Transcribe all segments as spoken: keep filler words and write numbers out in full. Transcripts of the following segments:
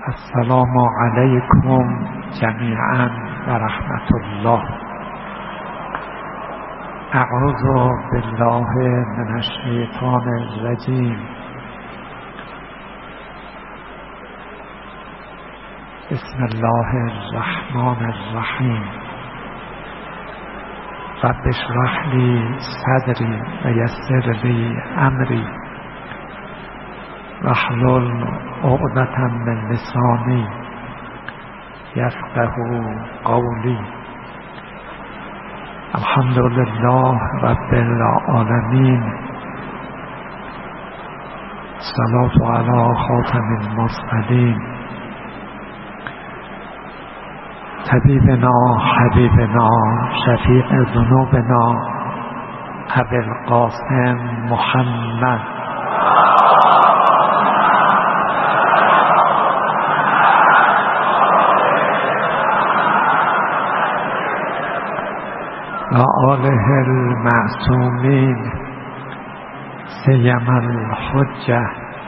السلام علیکم جمیعا و رحمت الله. اعوذ بالله من الشیطان الرجیم. بسم الله الرحمن الرحیم. رب اشرح لی صدری و یسر لی امری واحلل عقدة من لسانی یفقهوا قولی. الحمد لله رب العالمین. صلاة علی خاتم المرسلین طبیبنا حبیبنا شفیع ذنوبنا ابی القاسم محمد و آله المعصومین سیما الحجة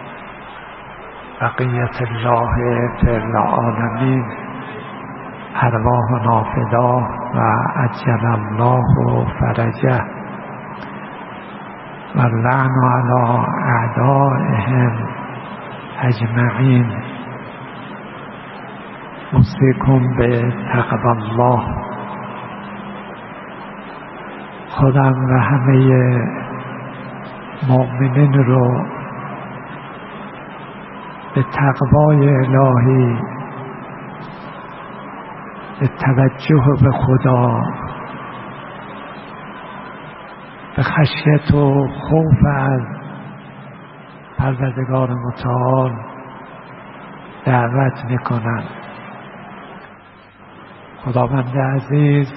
بقیت الله فی العالمین. ارواحنا فدا و عجل الله فرجه و اللعن علی اعدائهم اجمعین. اوصیکم به تقوی الله. خودم و همه مؤمنین رو به تقوای الهی، به توجه به خدا، به خشیت و خوف از پروردگار متعال دعوت میکنم. خداوند عزیز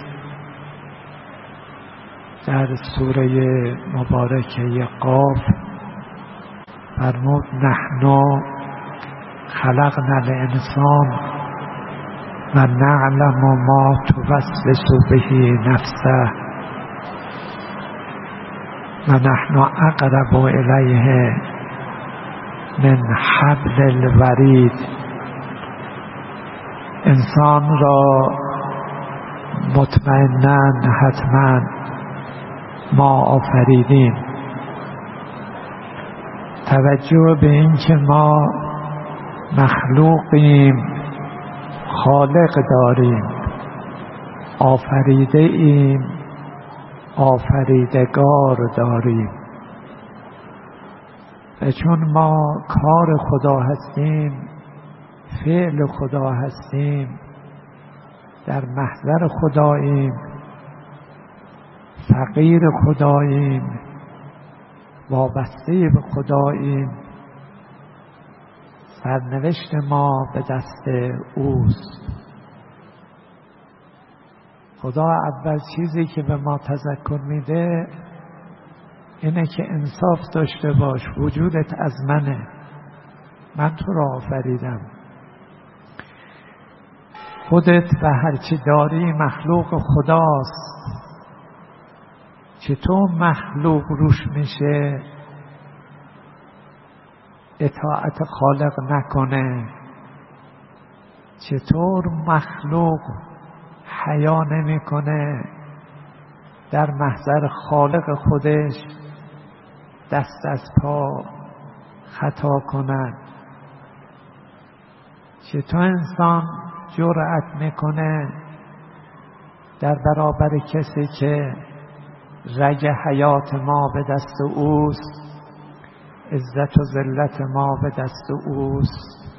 در سوره مبارکه قاف فرمود نحن خلقنا الانسان و نعلم ما توسوس به نفسه و نحن اقرب الیه من حبل الورید. انسان را مطمئناً حتماً ما آفریدیم. توجه به این که ما مخلوقیم، خالق داریم، آفریده ایم، آفریدگار داریم. و چون ما کار خدا هستیم، فعل خدا هستیم، در محضر خداییم، فقیر خداییم، وابسته به خداییم، سرنوشت ما به دست اوست. خدا اول چیزی که به ما تذکر میده اینه که انصاف داشته باش، وجودت از منه، من تو را آفریدم. خودت و هرچی داری مخلوق خداست. چطور مخلوق روش میشه اطاعت خالق نکنه؟ چطور مخلوق حیا نمیکنه در محضر خالق خودش دست از پا خطا کند؟ چطور انسان جرأت میکنه در برابر کسی که رگ حیات ما به دست اوست، عزت و ذلت ما به دست اوست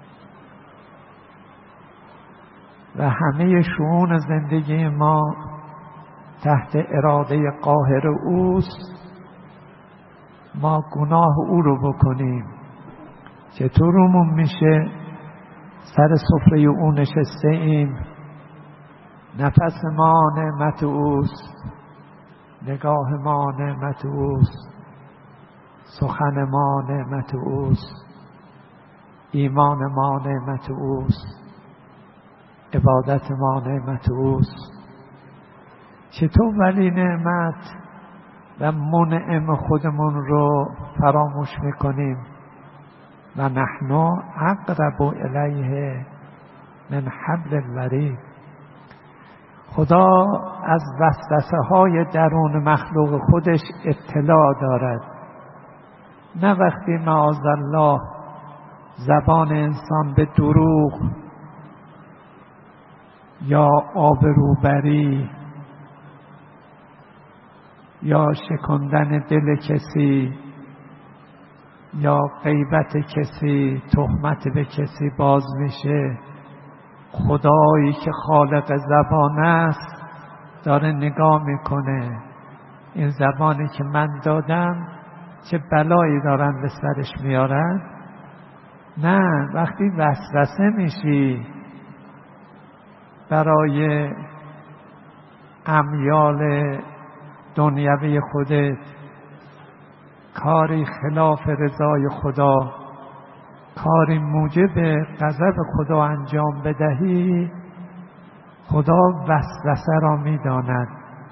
و همه شؤون زندگی ما تحت اراده قاهر اوست، ما گناه او رو بکنیم؟ چطورمون میشه سر سفره او نشسته ایم، نفس ما نعمت اوست، نگاه ما نعمت اوست، سخن ما نعمت اوست، ایمان ما نعمت اوست، عبادت ما نعمت اوست. چطور ولی نعمت و منعم خودمون رو فراموش میکنیم؟ و نحن اقرب الیه من حبل الورید. خدا از وسوسه های درون مخلوق خودش اطلاع دارد. نه وقتی معاذالله زبان انسان به دروغ یا آبروبری یا شکندن دل کسی یا غیبت کسی، تهمت به کسی باز میشه، خدایی که خالق زبان است داره نگاه میکنه این زبانی که من دادم چه بلایی دارن به سرش میارن. نه، وقتی وسوسه میشی برای امیال دنیوی خودت، کاری خلاف رضای خدا، کاری موجب غضب خدا انجام بدهی، خدا وسوسه را میداند.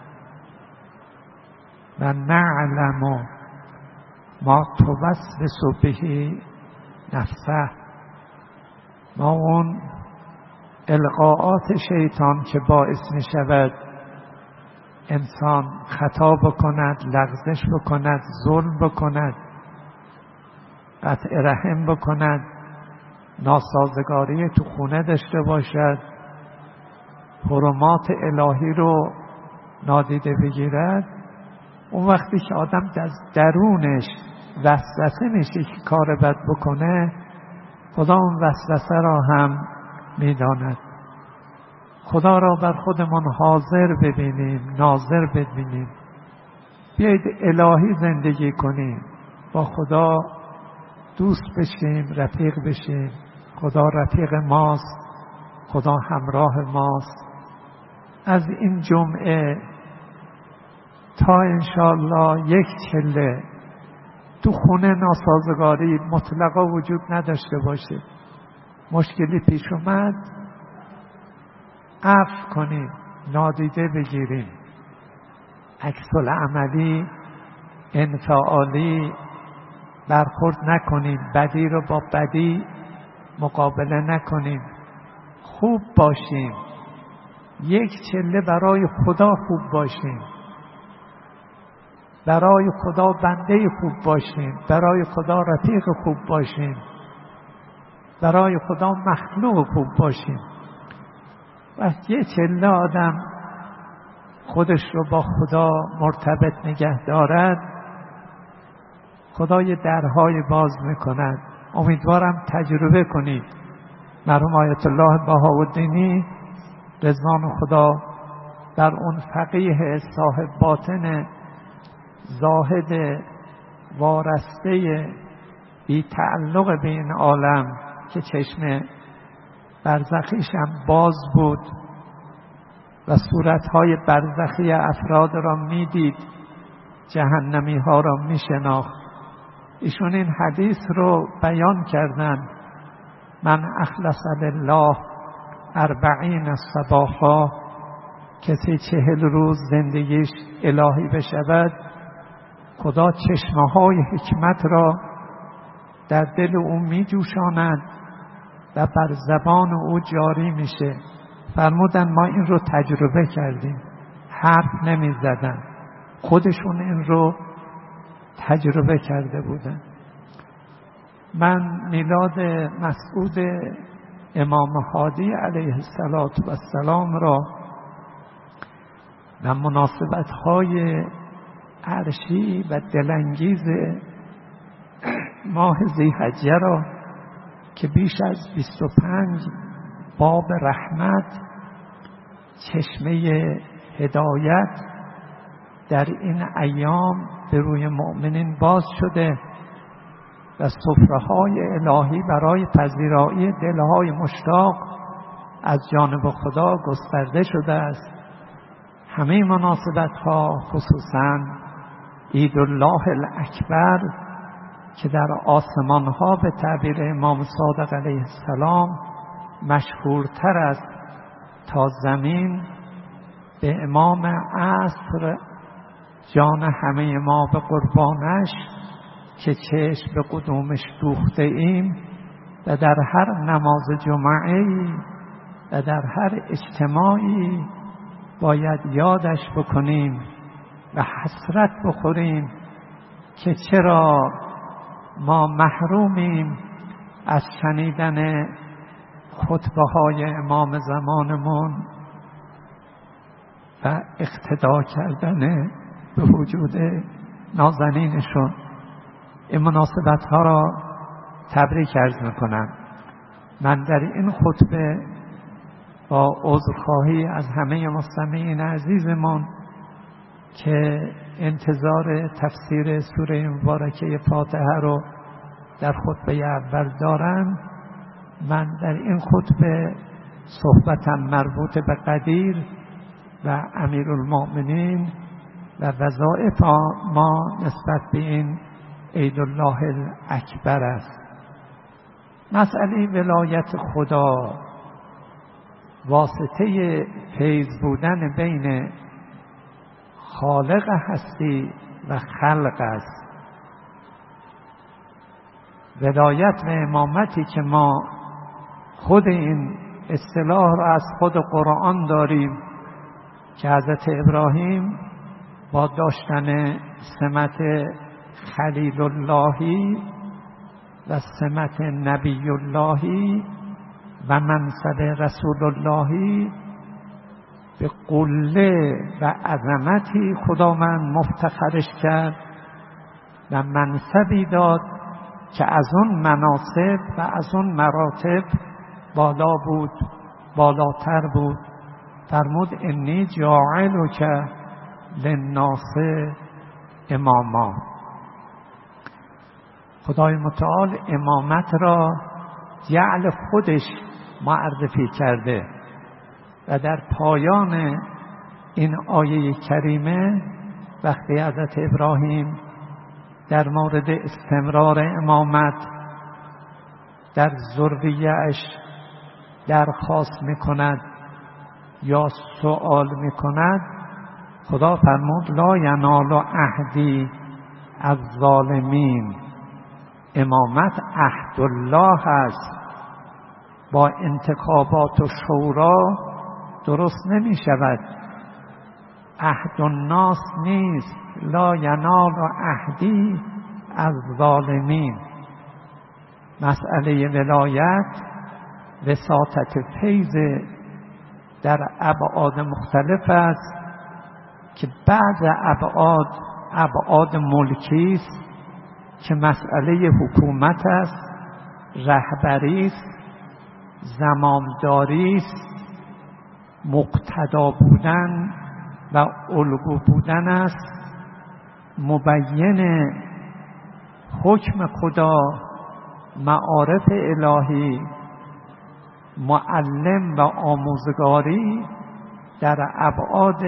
و نعلم ما توسوس به نفسه، ما اون القاءات شیطان که باعث می شود انسان خطا بکند، لغزش بکند، ظلم بکند، قطع رحم بکند، ناسازگاری تو خونه داشته باشد، حرمات الهی رو نادیده بگیرد، اون وقتی که آدم از درونش وسوسه میشه که کار بد بکنه، خدا اون وسوسه را هم میداند. خدا را بر خودمان حاضر ببینیم، ناظر ببینیم، بیایید الهی زندگی کنیم، با خدا دوست بشیم، رفیق بشیم. خدا رفیق ماست، خدا همراه ماست. از این جمعه تا انشاءالله یک چله تو خونه ناسازگاری مطلقا وجود نداشته باشه. مشکلی پیش اومد عفو کنیم، نادیده بگیریم، عکس العملی انفعالی برخورد نکنیم، بدی رو با بدی مقابله نکنیم، خوب باشیم، یک چله برای خدا خوب باشیم، برای خدا بنده خوب باشیم، برای خدا رفیق خوب باشیم، برای خدا مخلوق خوب باشیم. وقتی یه چله آدم خودش رو با خدا مرتبط نگه دارد، خدا یه درهای باز میکند. امیدوارم تجربه کنید. مرحوم آیت الله بهاءالدینی رضوان خدا در اون فقیه صاحب باطن زاهد وارسته بی تعلق به این عالم که چشم برزخیش هم باز بود و صورتهای برزخی افراد را میدید، جهنمی ها را میشناخت. ایشون این حدیث رو بیان کردن: من اخلص لله اربعین صباحا، کسی چهل روز زندگیش الهی بشود، خدا چشمه های حکمت را در دل او می جوشاند و بر زبان او جاری میشه. فرمودن ما این رو تجربه کردیم، حرف نمی زدن، خودشون این رو تجربه کرده بودن. من میلاد مسعود امام هادی علیه السلام را و مناسبت های عرشی و دلانگیز ماه ذی‌حجه را که بیش از بیست و پنج باب رحمت، چشمه هدایت در این ایام به روی مؤمنین باز شده و سفره‌های الهی برای پذیرایی دلهای مشتاق از جانب خدا گسترده شده است. همه مناسبت‌ها، خصوصاً عید الله الاکبر که در آسمان‌ها به تعبیر امام صادق علیه السلام مشهورتر است تا زمین، به امام عصر جان همه ما به قربانش که چشم به قدومش دوخته ایم و در هر نماز جمعه‌ای و در هر اجتماعی باید یادش بکنیم و حسرت بخوریم که چرا ما محرومیم از شنیدن خطبه های امام زمانمون و اقتدا کردن به وجود نازنینشون. این مناسبت ها را تبریک عرض میکنم. من در این خطبه با عذرخواهی از همه مستمعین عزیزمان که انتظار تفسیر سوره مبارکه فاتحه رو در خطبه اول دارم، من در این خطبه صحبتم مربوط به قدیر و امیرالمؤمنین و وظایف ما نسبت به این عید الله الاکبر است. مسئله ولایت خدا واسطه فیض بودن بین خالق هستی و خلق است. ولایت و امامتی که ما خود این اصطلاح را از خود قرآن داریم که حضرت ابراهیم با داشتن سمت خلیل اللهی و سمت نبی اللهی و منصب رسول اللهی به قله و عظمتی خداوند مفتخرش کرد و منصبی داد که از اون مناصب و از اون مراتب بالا بود، بالاتر بود. فرمود انی جاعلک للناس اماما. خدای متعال امامت را جعل خودش معرفی کرده و در پایان این آیه کریمه وقتی حضرت ابراهیم در مورد استمرار امامت در ذریه‌اش درخواست میکند یا سوال میکند، خدا فرمود لا ینال عهدی از ظالمین. امامت عهد الله است، با انتخابات و شورا درست نمی شود. عهد الناس نیست. لا ینال عهدی از ظالمین. مسئله ولایت وساطت فیض در ابعاد مختلف است که بعض ابعاد ابعاد ملکی است که مسئله حکومت است، رهبری است، زمامداری است، مقتدا بودن و الگو بودن است، مبین حکم خدا، معارف الهی، معلم و آموزگاری در ابعاد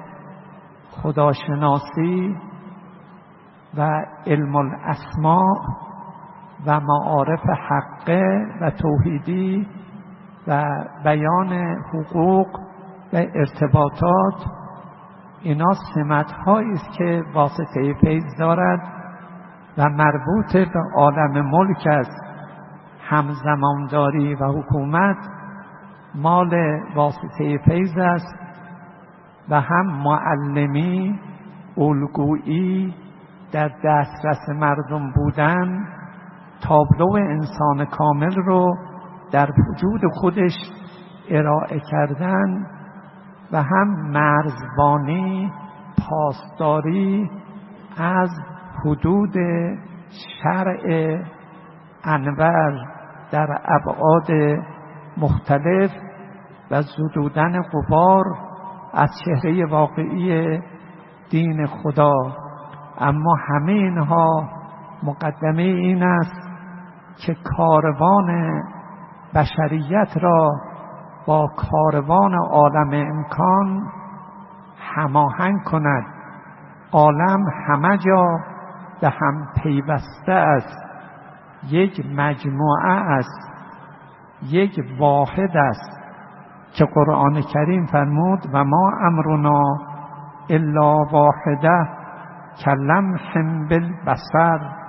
خداشناسی و علم الاسماء و معارف حقه و توحیدی و بیان حقوق و ارتباطات. اینا سمت‌هایی است که واسطه فیض دارد و مربوط به عالم ملک است. همزمانداری و حکومت مال واسطه فیض است و هم معلمی، الگویی، در دسترس مردم بودن، تابلو انسان کامل رو در وجود خودش ارائه کردن و هم مرزبانی، پاسداری از حدود شرع انور در ابعاد مختلف و زدودن غبار از چهره واقعی دین خدا. اما همه اینها مقدمه این است که کاروان بشریت را با کاروان عالم امکان هماهنگ کند. عالم همه جا به هم پیوسته است، یک مجموعه است، یک واحد است که قرآن کریم فرمود و ما امرنا الا واحده کلمح بالبصر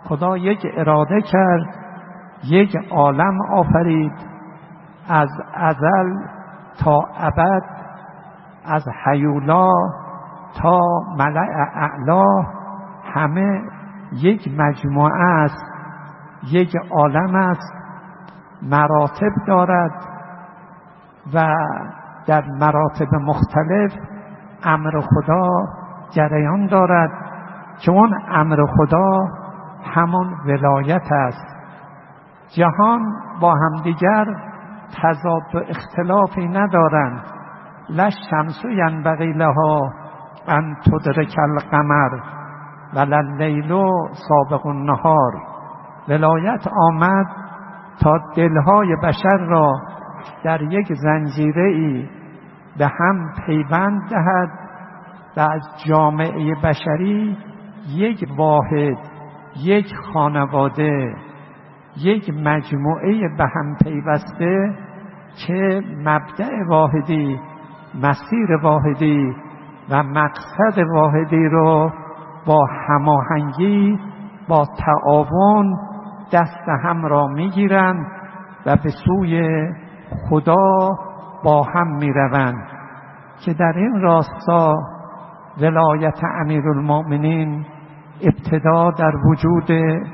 خدا یک اراده کرد، یک عالم آفرید، از ازل تا ابد، از هیولا تا ملأ اعلا، همه یک مجموعه است، یک عالم است، مراتب دارد و در مراتب مختلف امر خدا جریان دارد که اون امر خدا همون ولایت است. جهان با همدیگر تضاد و اختلافی ندارند. لا الشمس ینبغی لها ان تدرک القمر ولا اللیل سابق النهار. ولایت آمد تا دلهای بشر را در یک زنجیره ای به هم پیوند دهد و از جامعه بشری یک واحد، یک خانواده، یک مجموعه به هم پیوسته که مبدأ واحدی، مسیر واحدی و مقصد واحدی رو با هماهنگی، با تعاون دست هم را میگیرند و به سوی خدا با هم میروند. که در این راستا ولایت امیرالمؤمنین ابتدا در وجود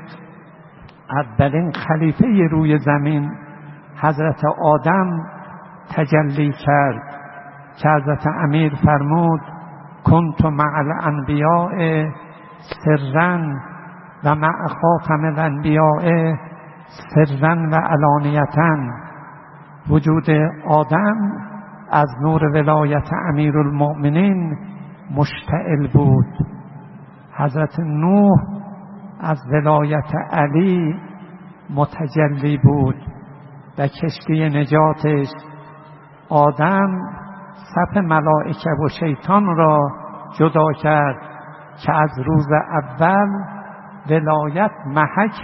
اولین خلیفه روی زمین حضرت آدم تجلی کرد که حضرت امیر فرمود کنت مع الانبیاء سرا و مع خاتم الانبیاء سرا و علانیتا. وجود آدم از نور ولایت امیرالمؤمنین مشتعل بود. حضرت نوح از ولایت علی متجلی بود و کشتی نجاتش آدم صف ملائکه و شیطان را جدا کرد که از روز اول ولایت محک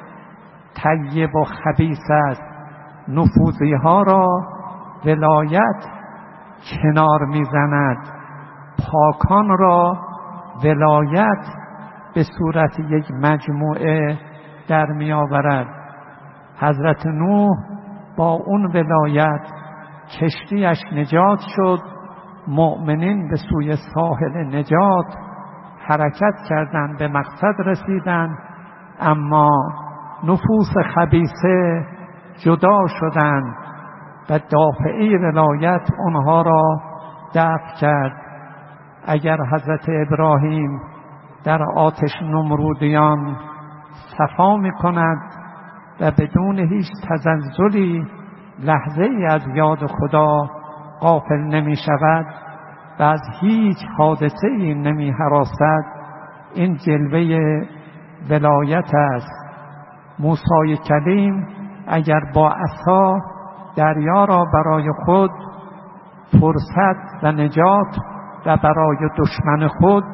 طیب و خبیث است. نفوذی ها را ولایت کنار میزند، پاکان را ولایت به صورت یک مجموعه در می آورد. حضرت نوح با اون ولایت کشتیش نجات شد، مؤمنین به سوی ساحل نجات حرکت کردند، به مقصد رسیدند، اما نفوس خبیثه جدا شدند و دافعه ولایت آنها را دفع کرد. اگر حضرت ابراهیم در آتش نمرودیان صفا می کند و بدون هیچ تزلزلی لحظه ای از یاد خدا غافل نمی شود و از هیچ حادثه ای نمی هراسد، این جلوه ولایت است. موسی کلیم اگر با عصا دریا را برای خود فرصت و نجات و برای دشمن خود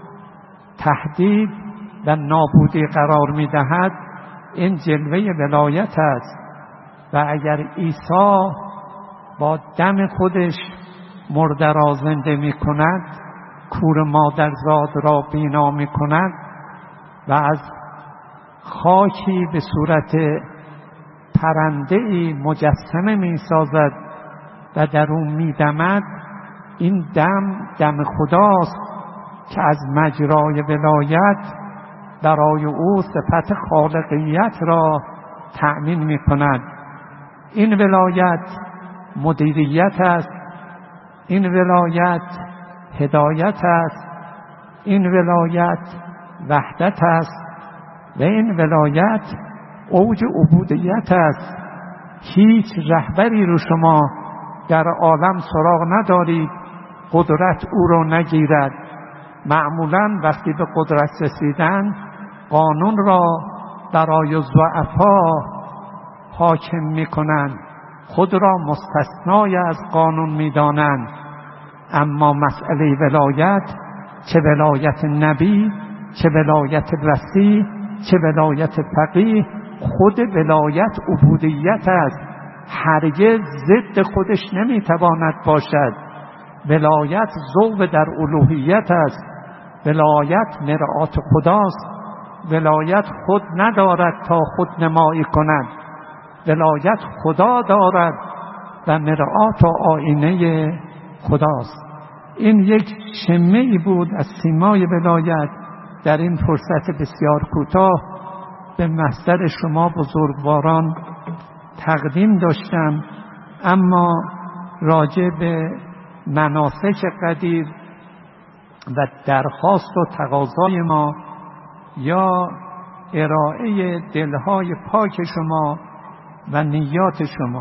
تهدید و نابودی قرار می دهد، این جلوه ولایت است. و اگر عیسی با دم خودش مرده را زنده می کند، کور مادرزاد را بینا می کند و از خاکی به صورت پرنده‌ای مجسمه می سازد و در اون می دمد، این دم دم خداست که از مجرای ولایت برای او صفت خالقیت را تأمین می کند. این ولایت مدیریت است، این ولایت هدایت است، این ولایت وحدت است و این ولایت اوج عبودیت است. هیچ رهبری رو شما در عالم سراغ ندارید قدرت او رو نگیرد. معمولا وقتی به قدرت رسیدن قانون را برای ضعفا حاکم میکنند، خود را مستثنای از قانون میدانند. اما مسئله ولایت، چه ولایت نبی، چه ولایت وصی، چه ولایت فقیه، خود ولایت عبودیت است، هرگز ضد خودش نمیتواند باشد. ولایت ذوق در الوهیت است، ولایت مرآت خداست. ولایت خود ندارد تا خود نمایی کند، ولایت خدا دارد و مرآت و آینه خداست. این یک شمه ای بود از سیمای ولایت در این فرصت بسیار کوتاه به محضر شما بزرگواران تقدیم داشتم. اما راجع به مناسک قدیر و درخواست و تقاضای ما یا ارائه دلهای پاک شما و نیات شما،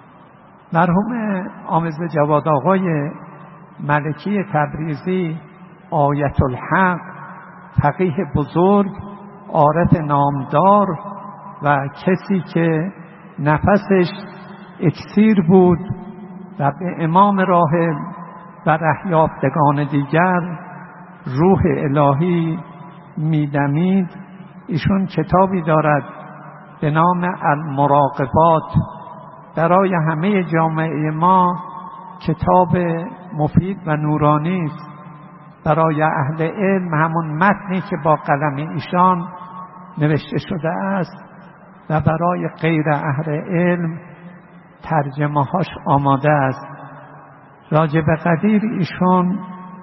مرحوم عامضه جواد آقای ملکی تبریزی آیت الحق، فقیه بزرگ، عارف نامدار و کسی که نفسش اکسیر بود و به امام راحل و رهیافتگان دیگر روح الهی میدمید، ایشون کتابی دارد به نام المراقبات، برای همه جامعه ما کتاب مفید و نورانی است. برای اهل علم همون متنی که با قلم ایشان نوشته شده است و برای غیر اهل علم ترجمه هاش آماده است. راجع به قدیر ایشون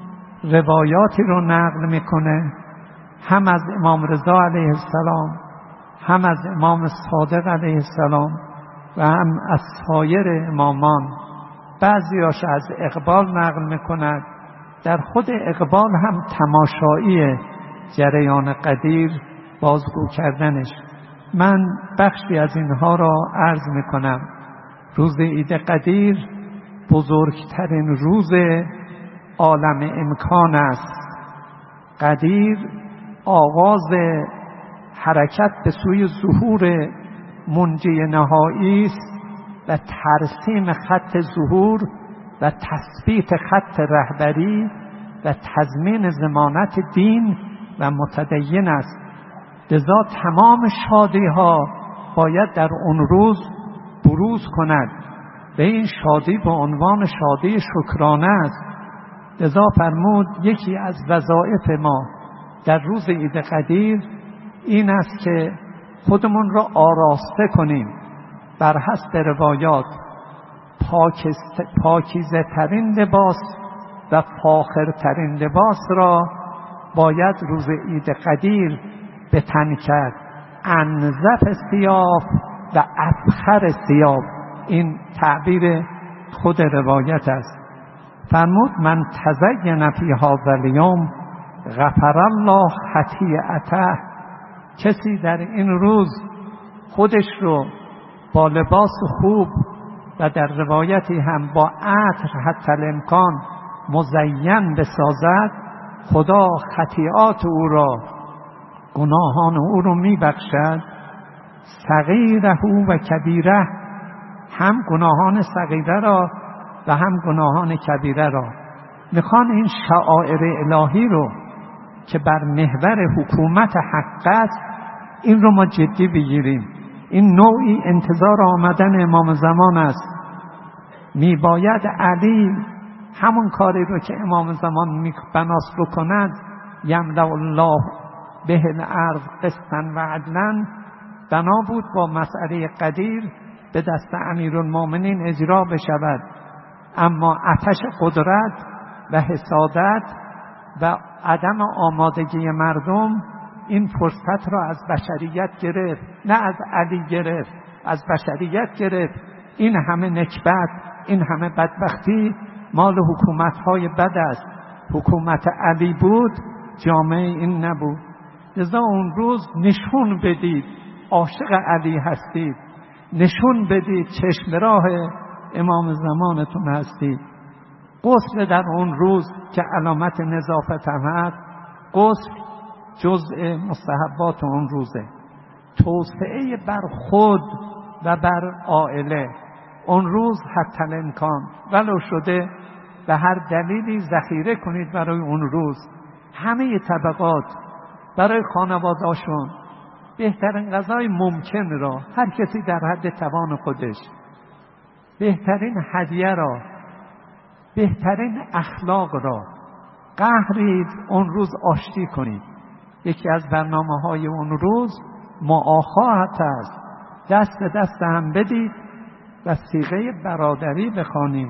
روایاتی رو نقل میکنه، هم از امام رضا علیه السلام، هم از امام صادق علیه السلام و هم از سایر امامان. بعضیاش از اقبال نقل میکند. در خود اقبال هم تماشایی جریان قدیر بازگو کردنش. من بخشی از اینها را عرض میکنم. روز عید قدیر بزرگترین روز عالم امکان است. قدیر آغاز حرکت به سوی ظهور منجی نهایی است و ترسیم خط ظهور و تثبیت خط رهبری و تضمین ضمانت دین و متدین است. لذا تمام شادی ها باید در اون روز بروز کند و این شادی به عنوان شادی شکرانه است. لذا فرمود یکی از وظایف ما در روز عید قدیر این است که خودمون را آراسته کنیم بر حسب روایات. پاکیزه ترین لباس و فاخر ترین لباس را باید روز عید قدیر به تن کرد. انظف ثیاب و افخر ثیاب، این تعبیر خود روایت است. فرمود من تزین فی هذا الیوم غفر الله خطیئته. کسی در این روز خودش رو با لباس خوب و در روایتی هم با عطر حتی الامکان مزین بسازد، خدا خطیئات او را، گناهان او رو میبخشد. صغیره و کبیره، هم گناهان صغیره را و هم گناهان کبیره را. میخوان این شعائر الهی رو که بر محور حکومت حق است، این رو ما جدی بگیریم. این نوعی انتظار آمدن امام زمان است. میباید علی همون کاری رو که امام زمان بناس بکند، یملأ الله به الارض قسطا و عدلا، بنا بود با مسئله قدیر به دست امیرالمومنین اجرا بشود. اما آتش قدرت و حسادت و عدم آمادگی مردم این فرصت را از بشریت گرفت، نه از علی گرفت، از بشریت گرفت. این همه نکبت، این همه بدبختی مال حکومت‌های بد است. حکومت علی بود، جامعه این نبود. لذا اون روز نشون بدید عاشق علی هستید، نشون بدید چشم راه امام زمانتون هستید. غسل در اون روز که علامت نظافت هم هست، غسل جزء مستحبات اون روزه. توسعه بر خود و بر عائله، اون روز حتی الامکان ولو شده به هر دلیلی ذخیره کنید برای اون روز. همه طبقات برای خانواده‌شون بهترین غذای ممکن را، هر کسی در حد توان خودش، بهترین هدیه را، بهترین اخلاق را قهرید اون روز آشتی کنید. یکی از برنامه های اون روز معاخات است. دست به دست هم بدید و صیغه برادری بخوانید.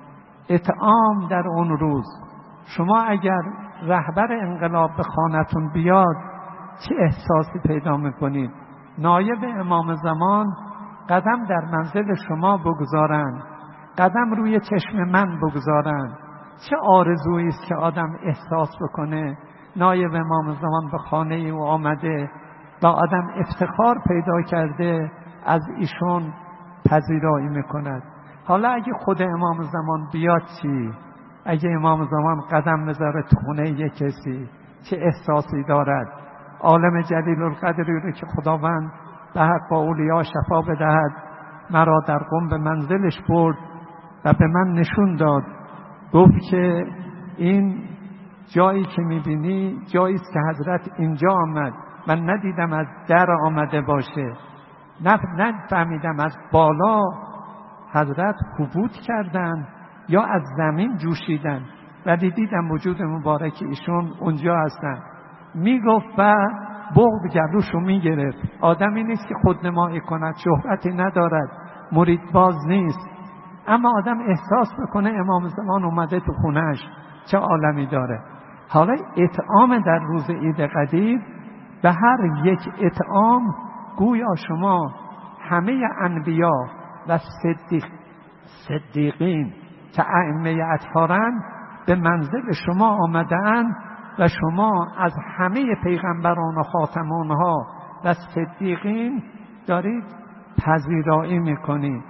اطعام در اون روز. شما اگر رهبر انقلاب به خانتون بیاد چه احساسی پیدا میکنید؟ نایب امام زمان قدم در منزل شما بگذارند، قدم روی چشم من بگذارند، چه آرزویی است که آدم احساس بکنه نایب امام زمان به خانه او آمده و آدم افتخار پیدا کرده از ایشون پذیرایی میکند. حالا اگه خود امام زمان بیاد چی؟ اگه امام زمان قدم بذاره تو خونه یک کسی چه احساسی دارد؟ عالم جلیل القدری رو که خداوند به حق با اولیا شفا بدهد مرا در قم به منزلش برد و به من نشون داد، گفت که این جایی که میبینی جایی است که حضرت اینجا آمد. من ندیدم از در آمده باشه، نفهمیدم از بالا حضرت حبوط کردن یا از زمین جوشیدن، ولی دیدم وجود مبارک ایشون اونجا هستن. میگفت و بغض گلوشو میگرفت. آدمی نیست که خودنمایی کند، شهرتی ندارد، مرید باز نیست، اما آدم احساس میکنه امام زمان اومده تو خونهش چه عالمی داره. حالا اطعام در روز عید قدیر و هر یک اطعام گویا شما همه انبیا و صدیق صدیقین که ائمه اطهارند به منزل شما آمده‌اند و شما از همه پیغمبران و خاتم آنها و صدیقین دارید پذیرایی میکنید.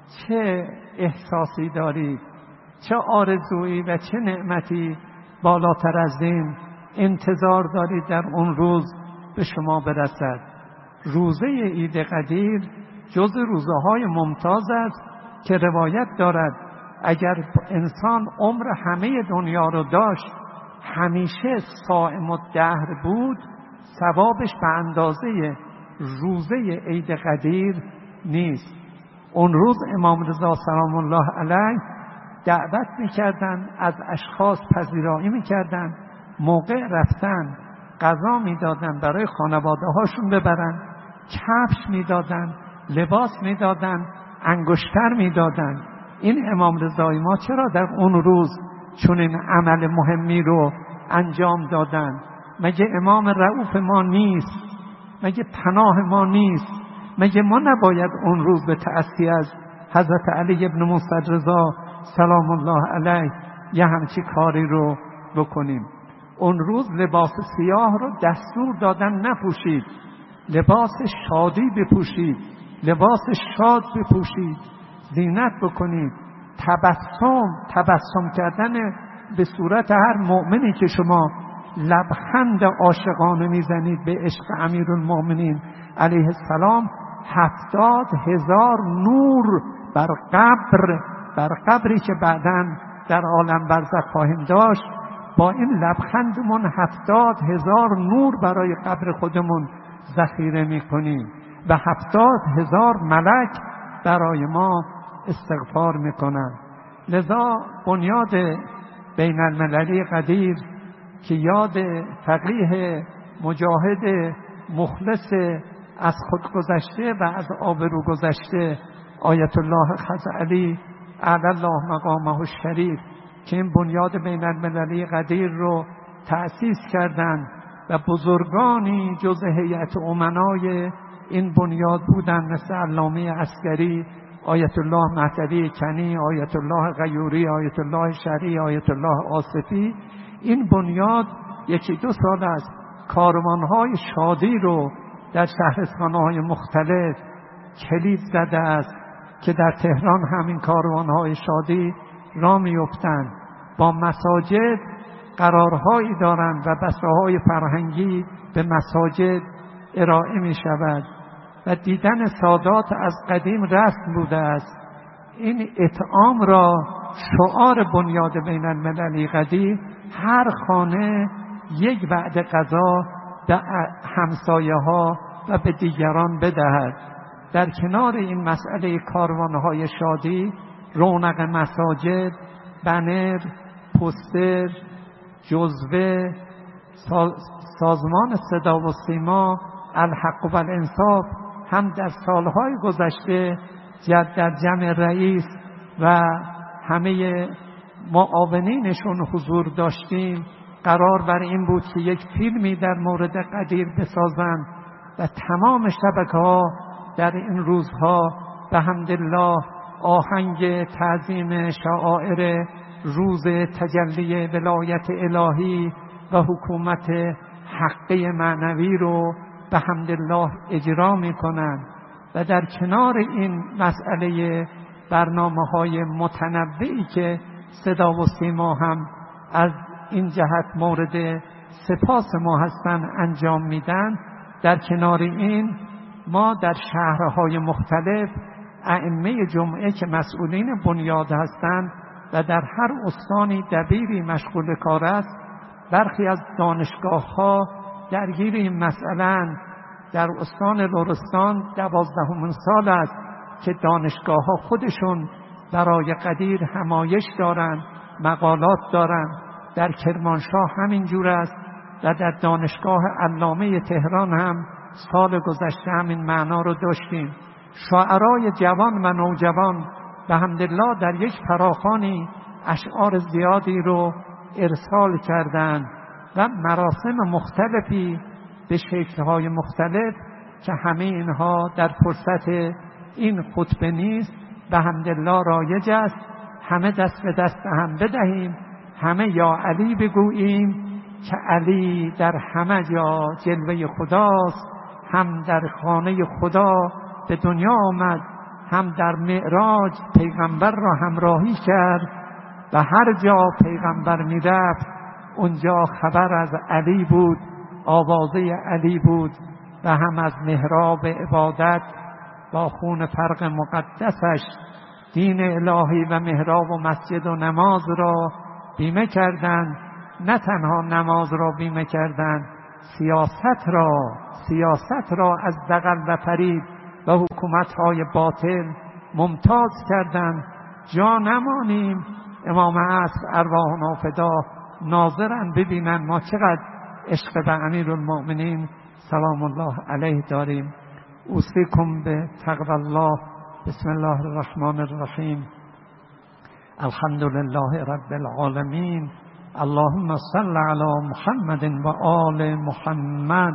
چه احساسی دارید؟ چه آرزویی و چه نعمتی بالاتر از این انتظار دارید در اون روز به شما برسد؟ روزه عید قدیر جز روزه های ممتاز است که روایت دارد اگر انسان عمر همه دنیا رو داشت همیشه صائم الدهر بود، ثوابش به اندازه روزه عید قدیر نیست. اون روز امام رضا سلام الله علیه دعوت میکردن، از اشخاص پذیرایی میکردن، موقع رفتن غذا میدادن برای خانواده هاشون ببرن، کفش میدادن، لباس میدادن، انگشتر میدادن. این امام رضای ما چرا در اون روز چون این عمل مهمی رو انجام دادن؟ مگه امام رؤوف ما نیست؟ مگه پناه ما نیست؟ مگه ما نباید اون روز به تأسی از حضرت علی ابن موسی رضا سلام الله علیه یه همچی کاری رو بکنیم؟ اون روز لباس سیاه رو دستور دادن نپوشید، لباس شادی بپوشید، لباس شاد بپوشید، زینت بکنید. تبسم تبسم کردن به صورت هر مؤمنی که شما لبخند عاشقانه میزنید به عشق امیرالمؤمنین علیه السلام، هفتاد هزار نور بر قبر بر قبری که بعداً در عالم برزخ خواهیم داشت، با این لبخندمون هفتاد هزار نور برای قبر خودمون ذخیره میکنیم و هفتاد هزار ملک برای ما استغفار میکنن. لذا بنیاد بین المللی قدیر که یاد فقیه مجاهد مخلص از خود گذشته و از آبرو گذشته آیت الله خزعلی اعلی الله مقامه الشریف که این بنیاد بین المللی قدیر رو تأسیس کردند و بزرگانی جز هیئت امنای این بنیاد بودن مثل علامه عسکری، آیت الله مهدوی کنی، آیت الله غیوری، آیت الله شرعی، آیت الله آصفی. این بنیاد یکی دو سال است کاروانهای شادی رو در شهرستانهای مختلف کلید زده است که در تهران همین کاروانهای شادی را می‌افتند، با مساجد قرارهایی دارند و بساهای فرهنگی به مساجد ارائه می شود و دیدن سادات از قدیم رسم بوده است. این اطعام را شعار بنیاد بین المللی قدیر هر خانه یک وعده غذا به همسایه ها و به دیگران بدهد. در کنار این مسئله کاروانهای شادی، رونق مساجد، بنر، پوستر، جزوه، سازمان صدا و سیما الحق و الانصاف هم در سالهای گذشته در جمع رئیس و همه معاونینشون حضور داشتیم. قرار بر این بود که یک فیلمی در مورد قدیر بسازند و تمام شبکه‌ها در این روزها به حمدالله آهنگ تعظیم شعائر روز تجلی ولایت الهی و حکومت حقه معنوی رو به حمدالله اجرا می‌کنند و در کنار این مسئله برنامه‌های متنوعی که صدا و سیما هم از این جهت مورد سپاس ما هستند انجام میدن. در کنار این ما در شهرهای مختلف ائمه جمعه که مسئولین بنیاد هستند و در هر استانی دبیری مشغول کار است، برخی از دانشگاه‌ها درگیریم. مثلا در استان لرستان دوازدهمین سال است که دانشگاه‌ها خودشون برای قدیر همایش دارند، مقالات دارند. در کرمانشاه همین جور است و در دانشگاه علامه تهران هم سال گذشته همین معنا رو داشتیم. شاعرای جوان و نوجوان به حمدالله در یک فراخوانی اشعار زیادی رو ارسال کردند و مراسم مختلفی به شکل‌های مختلف که همه اینها در فرصت این خطبه نیست به حمدالله رایج است. همه دست به دست هم بدهیم، همه یا علی بگوییم که علی در همه جا جلوه خداست. هم در خانه خدا به دنیا آمد، هم در معراج پیغمبر را همراهی کرد و هر جا پیغمبر می رفت اونجا خبر از علی بود، آوازه علی بود و هم از محراب عبادت با خون فرق مقدسش دین الهی و محراب و مسجد و نماز را بیمه کردند. نه تنها نماز را بیمه کردند، سیاست را سیاست را از دغل و فریب و حکومت‌های باطل ممتاز کردند. جا نمانیم امام عصر ارواحنا فدا ناظرن ببینن ما چقدر عشق به امیرالمؤمنین سلام الله علیه داریم. اوصیکم به تقوی الله. بسم الله الرحمن الرحیم. الحمد لله رب العالمین. اللهم صل علی محمد و آل محمد.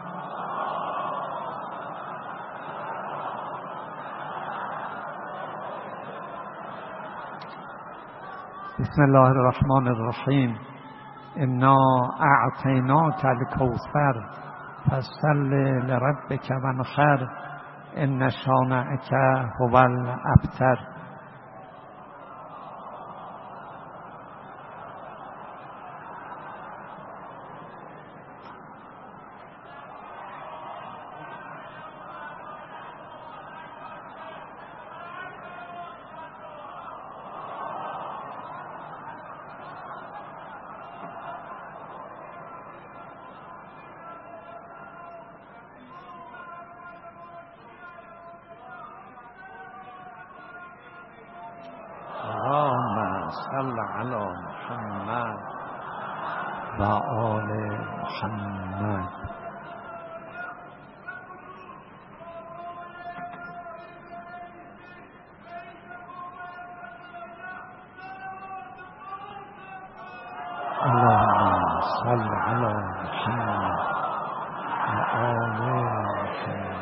بسم الله الرحمن الرحیم. انا اعطیناک الکوثر فصل لربک وانحر ان شانئک هو الابتر. صل علی محمد و آل محمد. اللهم صل علی محمد و آل محمد.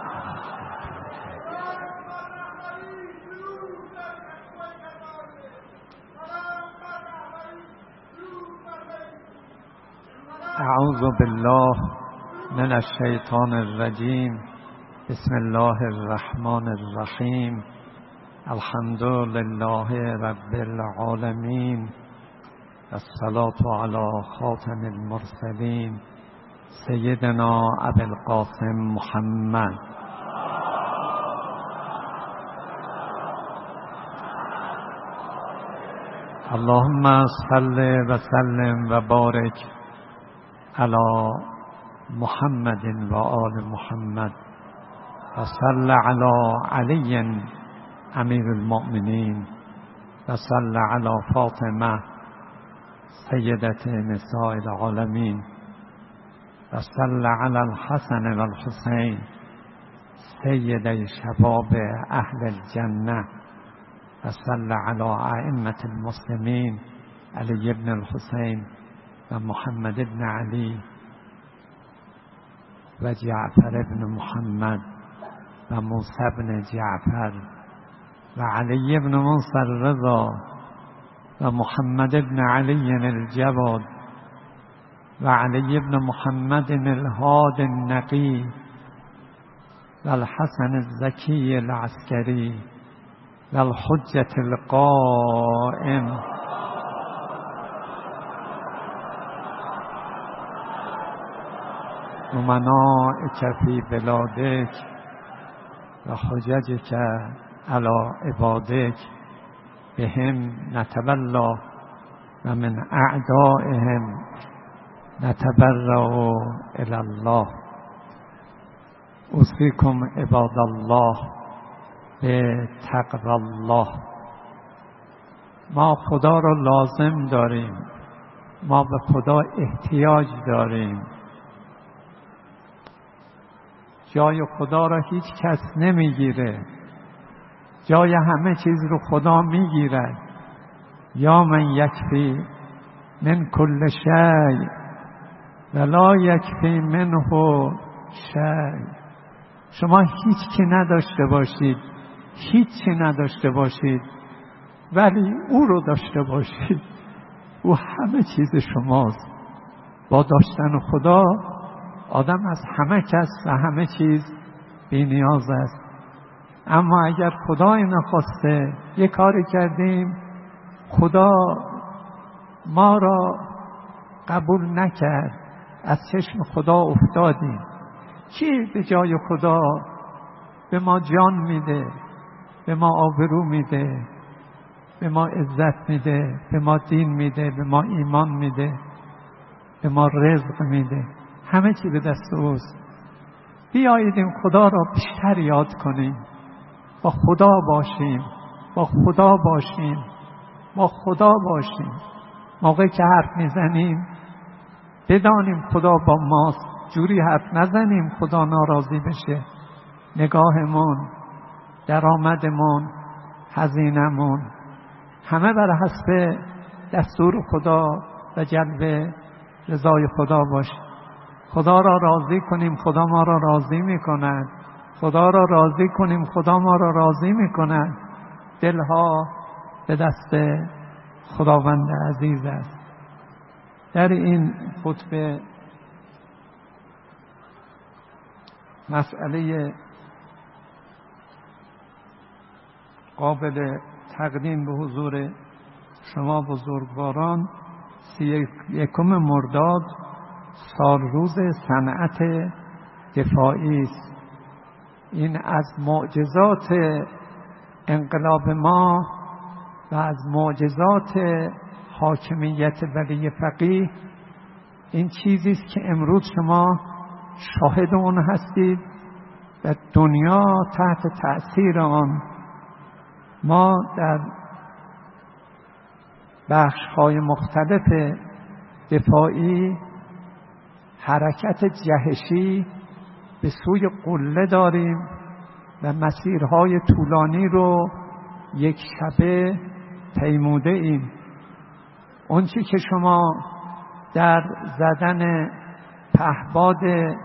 اعوذ بالله من الشیطان الرجیم. بسم الله الرحمن الرحیم. الحمد لله رب العالمین. الصلاة علی خاتم المرسلین سیدنا ابی القاسم محمد. اللهم صل و سلم و بارک علی محمد و آل محمد و صل علی علی امیر المؤمنین و صل علی فاطمه سیدت نساء العالمین. و صلی علی الحسن و الحسین سیدی شباب اهل الجنه و صلی علی ائمة المسلمین علی ابن الحسین و محمد ابن علی و جعفر ابن محمد و موسی ابن جعفر و علی ابن موسی الرضا و محمد ابن علی الجواد و علی ابن محمد الهاد النقی و الحسن الزکی العسکری و الحجة القائم امنائک فی بلادک و حججک علی عبادک بهم نتولا و من اعدائهم نتبرأ الی الله. اوصیکم عباد الله به تقوی الله. ما خدا را لازم داریم، ما به خدا احتیاج داریم. جای خدا را هیچ کس نمیگیره، جای همه چیز رو خدا میگیرد. یا من یکفی من کل شیء ولا یکفی منه شیء. شما هیچ چی نداشته باشید، هیچ چی نداشته باشید، ولی او رو داشته باشید، او همه چیز شماست. با داشتن خدا آدم از همه کس و همه چیز بی نیاز است. اما اگر خدا نخواسته یه کاری کردیم، خدا ما را قبول نکرد، از چشم خدا افتادیم. کی به جای خدا به ما جان میده، به ما آبرو میده، به ما عزت میده، به ما دین میده، به ما ایمان میده، به ما رزق میده؟ همه چی به دست اوست. بیایید این خدا را بیشتر یاد کنیم، با خدا باشیم، با خدا باشیم، با خدا باشیم. موقعی که حرف میزنیم بدانیم خدا با ماست. جوری حرف نزنیم خدا ناراضی بشه. نگاهمون، درآمدمون، هزینمون همه بر حسب دستور خدا و جلب رضای خدا باشه. خدا را راضی کنیم، خدا ما را راضی میکند. خدا را راضی کنیم، خدا ما را راضی میکند. دلها به دست خداوند عزیز است. در این خطبه مسئله قابل تقدیم به حضور شما بزرگواران سی یکم مرداد سال روز صنعت دفاعی است. این از معجزات انقلاب ما و از معجزات حاکمیت ولی فقیه این چیزی است که امروز شما شاهد اون هستید و دنیا تحت تأثیر آن. ما در بخش‌های مختلف دفاعی حرکت جهشی به سوی قله داریم و مسیرهای طولانی رو یک شبه پیموده ایم. اون چی که شما در زدن پهباد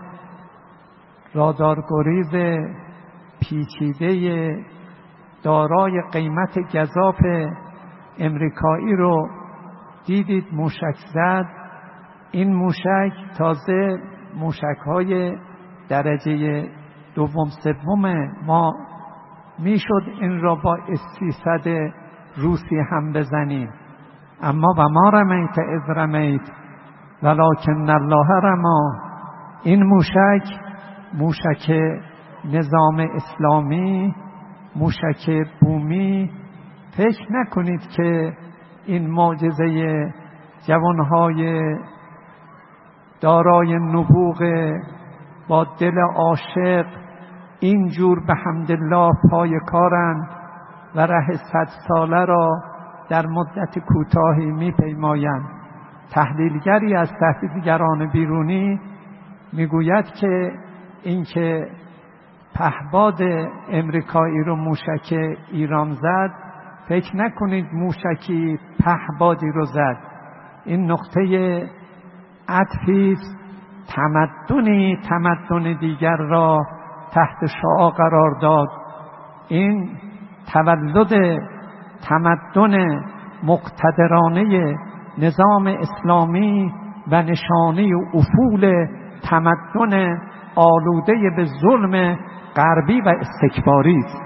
رادارگریز پیچیده دارای قیمت گزاف امریکایی رو دیدید موشک زد، این موشک تازه موشک‌های درجه دوم سوم ما میشد این را با اس سیصد روسی هم بزنیم، اما و ما رمیت اذ رمیت ولکن الله رما. این موشک موشک نظام اسلامی، موشک بومی. فکر نکنید که این معجزه جوانهای دارای نبوغ با دل عاشق اینجور به حمدالله پای کارند و ره صد ساله را در مدت کوتاهی میپیمایند. تحلیلگری از تحلیلگران بیرونی میگوید که اینکه پهباد امریکایی رو موشک ایران زد، فکر نکنید موشکی پهبادی رو زد. این نقطه عطفی است، تمدنی تمدن دیگر را تحت شعاع قرار داد. این تولد تمدن مقتدرانه نظام اسلامی و نشانه افول تمدن آلوده به ظلم غربی و استکباری است.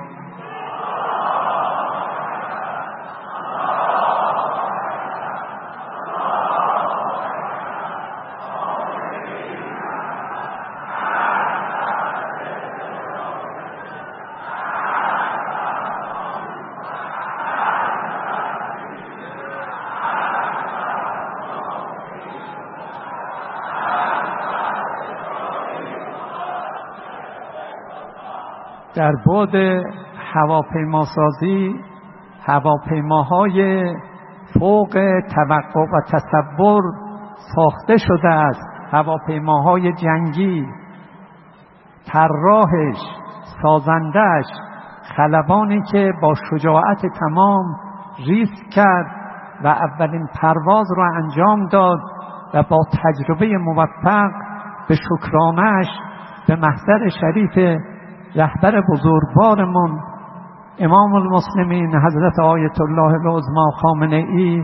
در بعد هواپیماسازی، هواپیماهای فوق توقع و تصور ساخته شده است. هواپیماهای جنگی، طراحش، سازندش، خلبانی که با شجاعت تمام ریسک کرد و اولین پرواز را انجام داد و با تجربه موفق به شکرانش به محضر شریف رهبر بزرگوارمون امام المسلمین حضرت آیت الله العظمی خامنه ای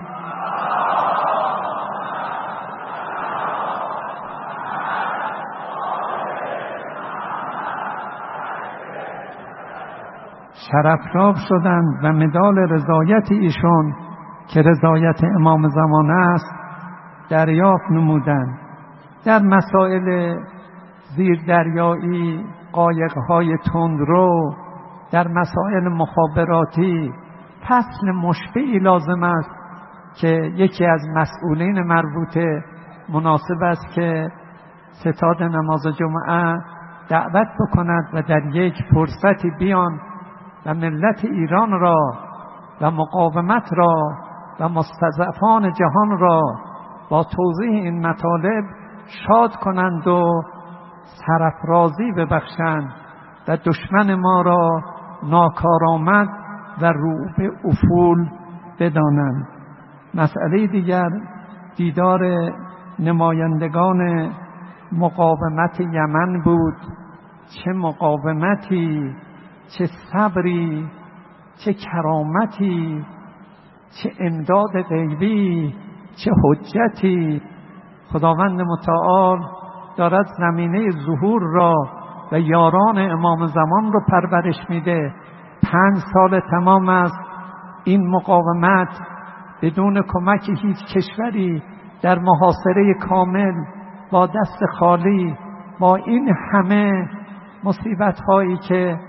شرفیاب شدند و مدال رضایت ایشون که رضایت امام زمان است دریافت نمودند. در مسائل زیردریایی، قایق‌های تندرو، در مسائل مخابراتی فصل مشبعی لازم است که یکی از مسئولین مربوطه مناسب است که ستاد نماز جمعه دعوت بکند و در یک فرصتی بیان و ملت ایران را و مقاومت را و مستضعفان جهان را با توضیح این مطالب شاد کنند و سرافرازی ببخشند و دشمن ما را ناکارآمد و رو به افول بدانند. مسئله دیگر دیدار نمایندگان مقاومت یمن بود. چه مقاومتی، چه صبری، چه کرامتی، چه امداد غیبی، چه حجتی. خداوند متعال دارد زمینه ظهور را و یاران امام زمان رو پرورش میده. پنج سال تمام است این مقاومت بدون کمک هیچ کشوری در محاصره کامل با دست خالی، با این همه مصیبت هایی که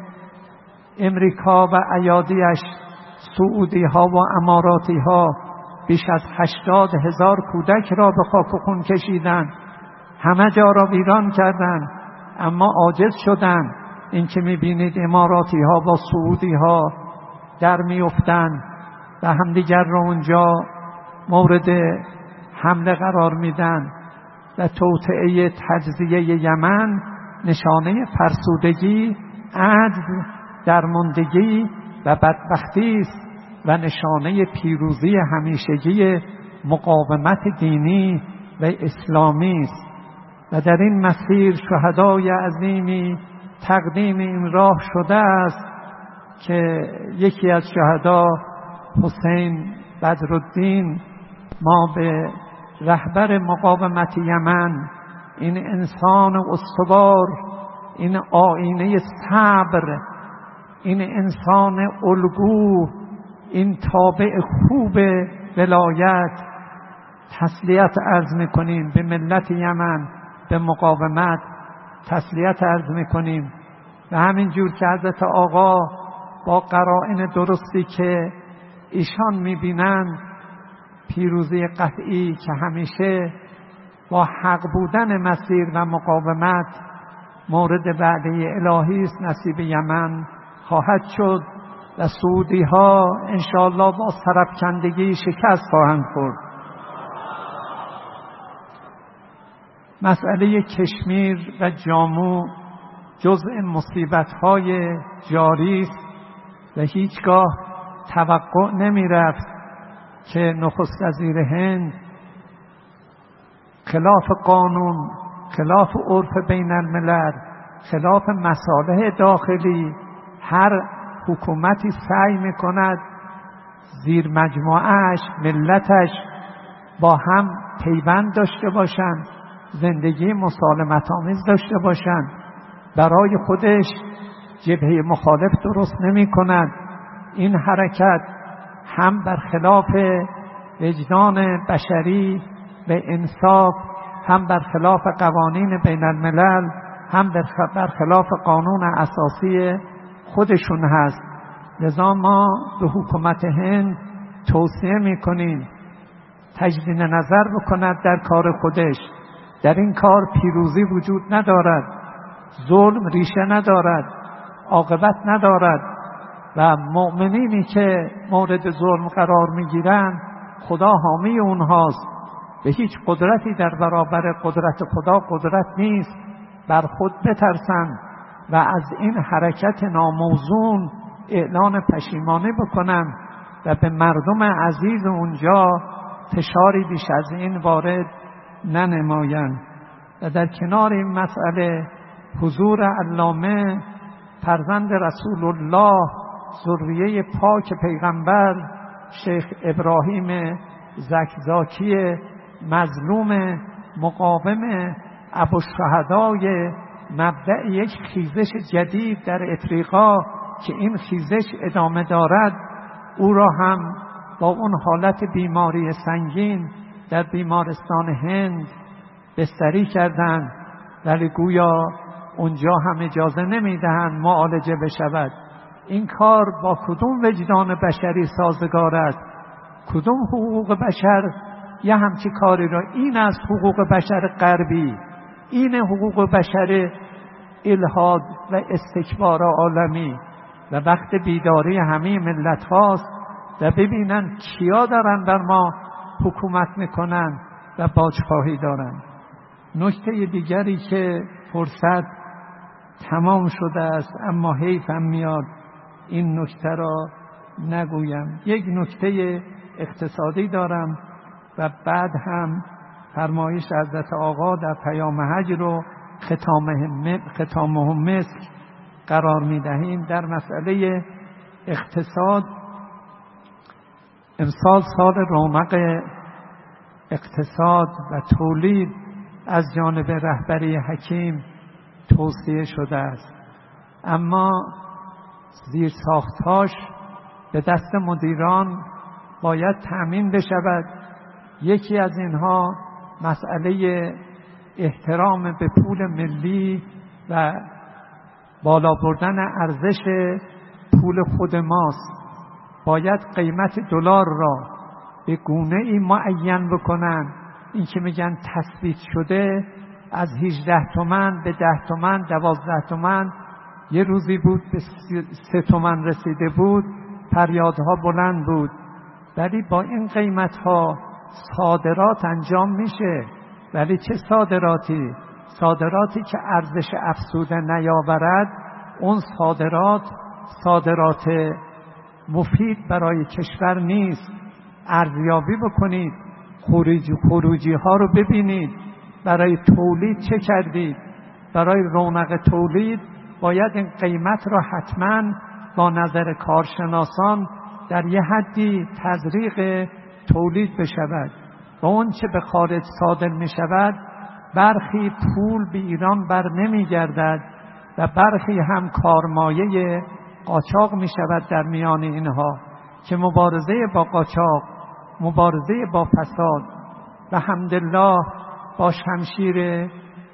امریکا و ایادیش، سعودی ها و اماراتی ها بیش از هشتاد هزار کودک را به خاک و خون کشیدند، همه جا را ویران کردند، اما عاجز شدند. این که میبینید اماراتی ها با سعودی ها در میافتند و همدیگر را اونجا مورد حمله قرار میدن و توطئه تجزیه یمن نشانه فرسودگی، عجز، درماندگی و بدبختی است و نشانه پیروزی همیشگی مقاومت دینی و اسلامی است. و در این مسیر شهدای عظیمی تقدیم این راه شده است که یکی از شهدا حسین بدرالدین، ما به رهبر مقاومت یمن، این انسان استوار، این آینه صبر، این انسان الگو، این تابع خوب ولایت، تسلیت عرض میکنیم به ملت یمن، به مقاومت تسلیت عرض میکنیم. و همین جور که حضرت آقا با قرائن درستی که ایشان میبینند، پیروزی قطعی که همیشه با حق بودن مسیر و مقاومت مورد وعده الهی است، نصیب یمن خواهد شد و سعودی ها انشاءالله با سرفکندگی شکست خواهند خورد. مسئله کشمیر و جامو جزء مصیبت‌های جاری است و هیچگاه توقع نمی‌رفت که نخست وزیر هند خلاف قانون، خلاف عرف بین الملل، خلاف مصالح داخلی هر حکومتی سعی می‌کند زیر مجموعه‌اش، ملتش با هم پیوند داشته باشند، زندگی مسالمت آمیز داشته باشند. برای خودش جبهه مخالف درست نمی کند. این حرکت هم برخلاف وجدان بشری و انصاف، هم برخلاف قوانین بین الملل، هم برخلاف قانون اساسی خودشون هست. لذا ما به حکومت هند توصیه میکنیم تجدید نظر بکند در کار خودش. در این کار پیروزی وجود ندارد، ظلم ریشه ندارد، عاقبت ندارد و مؤمنینی که مورد ظلم قرار میگیرند خدا حامی اونهاست. به هیچ قدرتی در برابر قدرت خدا قدرت نیست. بر خود بترسند و از این حرکت ناموزون اعلان پشیمانی بکنند و به مردم عزیز اونجا فشاری بیش از این وارد ننمایند. و در کنار این مسئله حضور علامه فرزند رسول الله، ذریه پاک پیغمبر، شیخ ابراهیم زکزاکی مظلوم مقاوم ابوالشهدای مبدأ یک خیزش جدید در افریقا که این خیزش ادامه دارد، او را هم با اون حالت بیماری سنگین در بیمارستان هند بستری کردند، ولی گویا اونجا هم اجازه نمیدهند معالجه بشود. این کار با کدوم وجدان بشری سازگار است؟ کدوم حقوق بشر یه همچی کاری را؟ این است حقوق بشر غربی، این حقوق بشر الحاد و استکبار عالمی. و وقت بیداری همه ملت هاست و ببینن کیا دارن بر ما حکومت میکنن و باجخواهی دارن. نکته دیگری که فرصت تمام شده است اما حیفم میاد این نکته را نگویم. یک نکته اقتصادی دارم و بعد هم فرمایش حضرت آقا در پیام حج رو ختامه مسک قرار میدهیم. در مسئله اقتصاد، امسال سال رونق اقتصاد و تولید از جانب رهبری حکیم توصیه شده است، اما زیر ساختاش به دست مدیران باید تأمین بشود. یکی از اینها مسئله احترام به پول ملی و بالا بردن ارزش پول خود ماست. باید قیمت دلار را به گونه ای معین بکنن. این که میگن تثبیت شده، از هجده تومن به ده تومن، دوازده تومن، یه روزی بود به سه تومن رسیده بود، فریادها بلند بود. ولی با این قیمت ها صادرات انجام میشه، ولی چه صادراتی؟ صادراتی که ارزش افزوده نیاورد. اون صادرات صادرات مفید برای کشور نیست. ارزیابی بکنید، خروجی خروجی ها رو ببینید، برای تولید چه کردید. برای رونق تولید باید این قیمت را حتما با نظر کارشناسان در یه حدی تزریق تولید بشود و اون چه به خارج صادر می شود برخی پول به ایران بر نمی گردد و برخی هم کارمایه قاچاق می شود در میان اینها، که مبارزه با قاچاق، مبارزه با فساد و حمدالله با شمشیر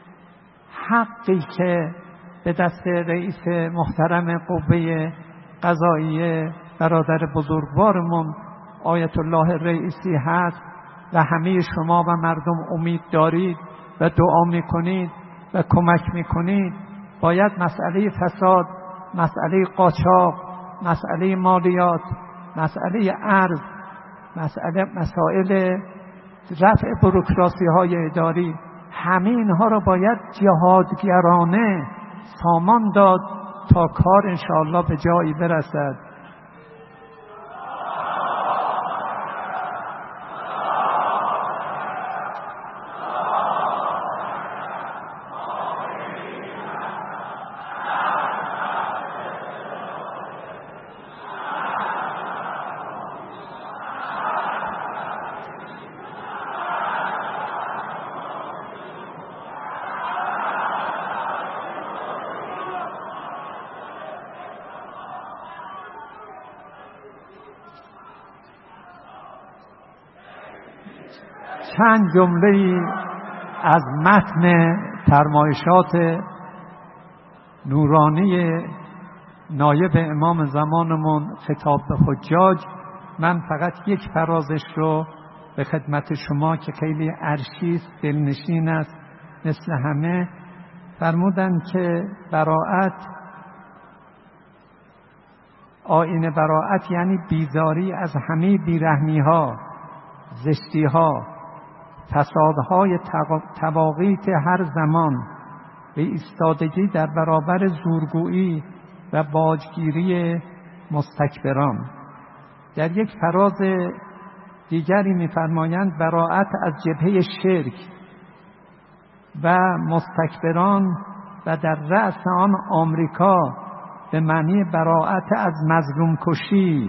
حقی که به دست رئیس محترم قوه قضاییه برادر بزرگوارمون آیت الله رئیسی هست و همه شما و مردم امید دارید و دعا میکنید و کمک میکنید، باید مسئله فساد، مسئله قاچاق، مسئله مالیات، مسئله ارز، مسئله مسائل رفع بروکراسی های اداری، همه اینها را باید جهادگرانه سامان داد تا کار انشاءالله به جایی برسد. چند جمله از متن فرمایشات نورانی نایب امام زمانمون خطاب به حجاج، من فقط یک فرازش رو به خدمت شما که خیلی عرشی است، دلنشین است مثل همه، فرمودن که براءت، آیین براءت یعنی بیزاری از همه بیرحمی ها، زشتی ها، فسادهای تواقیت هر زمان، به ایستادگی در برابر زورگویی و باجگیری مستکبران. در یک فراز دیگری می‌فرمایند براءت از جبهه شرک و مستکبران و در رأس آن آمریکا به معنی براءت از مظلوم کشی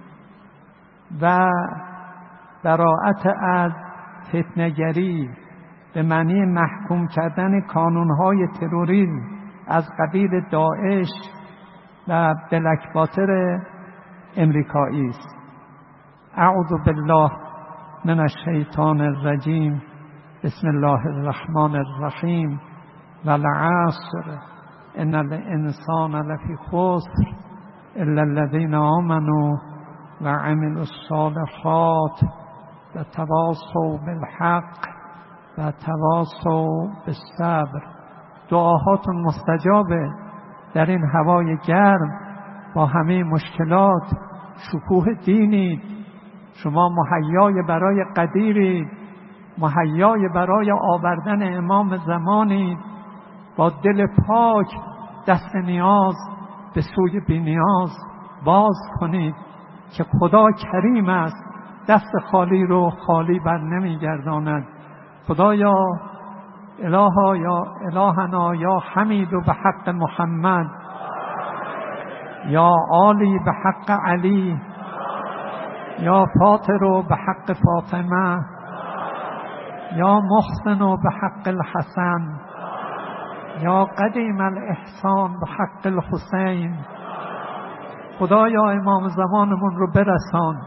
و براءت از فتنه‌گری به معنی محکوم کردن کانون‌های تروریسم از قبیل داعش و بلکباتر امریکایی است. اعوذ بالله من الشیطان الرجیم. بسم الله الرحمن الرحیم. والعصر ان الانسان لفی خسر الا الذین آمنوا و عملوا الصالحات و تواصوا بالحق و تواصوا بالصبر. دعاهاتون مستجابه. در این هوای گرم با همه مشکلات شکوه دینید. شما مهیای برای قدیرید، مهیای برای آوردن امام زمانید. با دل پاک دست نیاز به سوی بی نیاز باز کنید که خدا کریم است، دست خالی رو خالی بر نمیگرداند. خدایا الها یا الهنا یا حمید و به حق محمد، یا عالی به حق علی، یا فاطر و به حق فاطمه، یا محسن و به حق الحسن، یا قدیم الاحسان به حق الحسین. خدایا امام زمانمون رو برسان.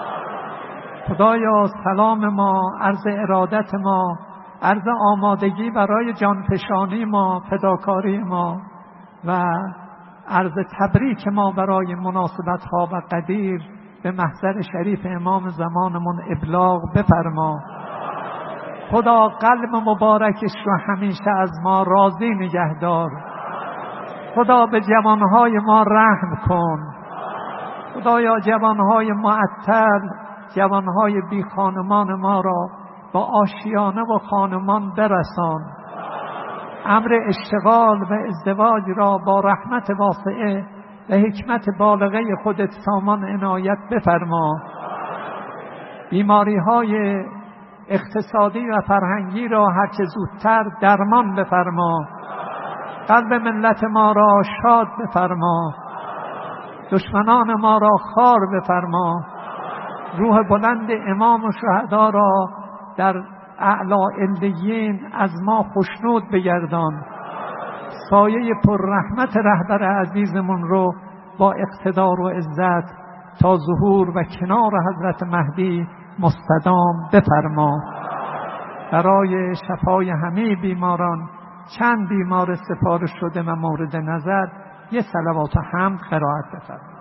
خدایا سلام ما، عرض ارادت ما، عرض آمادگی برای جانفشانی ما، فداکاری ما و عرض تبریک ما برای مناسبت ها و قدیر به محضر شریف امام زمانمون ابلاغ بفرما. خدا قلب مبارکش رو همیشه از ما راضی نگهدار. خدا به جوانهای ما رحم کن. خدایا جوانهای معطل، جوانهای بی خانمان ما را با آشیانه و خانمان برسان. امر اشتغال و ازدواج را با رحمت واسعه و حکمت بالغه خودت سامان عنایت بفرما. بیماری های اقتصادی و فرهنگی را هر چه زودتر درمان بفرما. قلب ملت ما را شاد بفرما. دشمنان ما را خار بفرما. روح بلند امام و شهدا را در اعلی علیین از ما خوشنود بگردان. سایه پر رحمت رهبر عزیزمون رو با اقتدار و عزت تا ظهور و کنار حضرت مهدی مستدام بفرما. برای شفای همه بیماران چند بیمار سفارش شده و مورد نظر یه صلوات و حمد قرائت بفرما.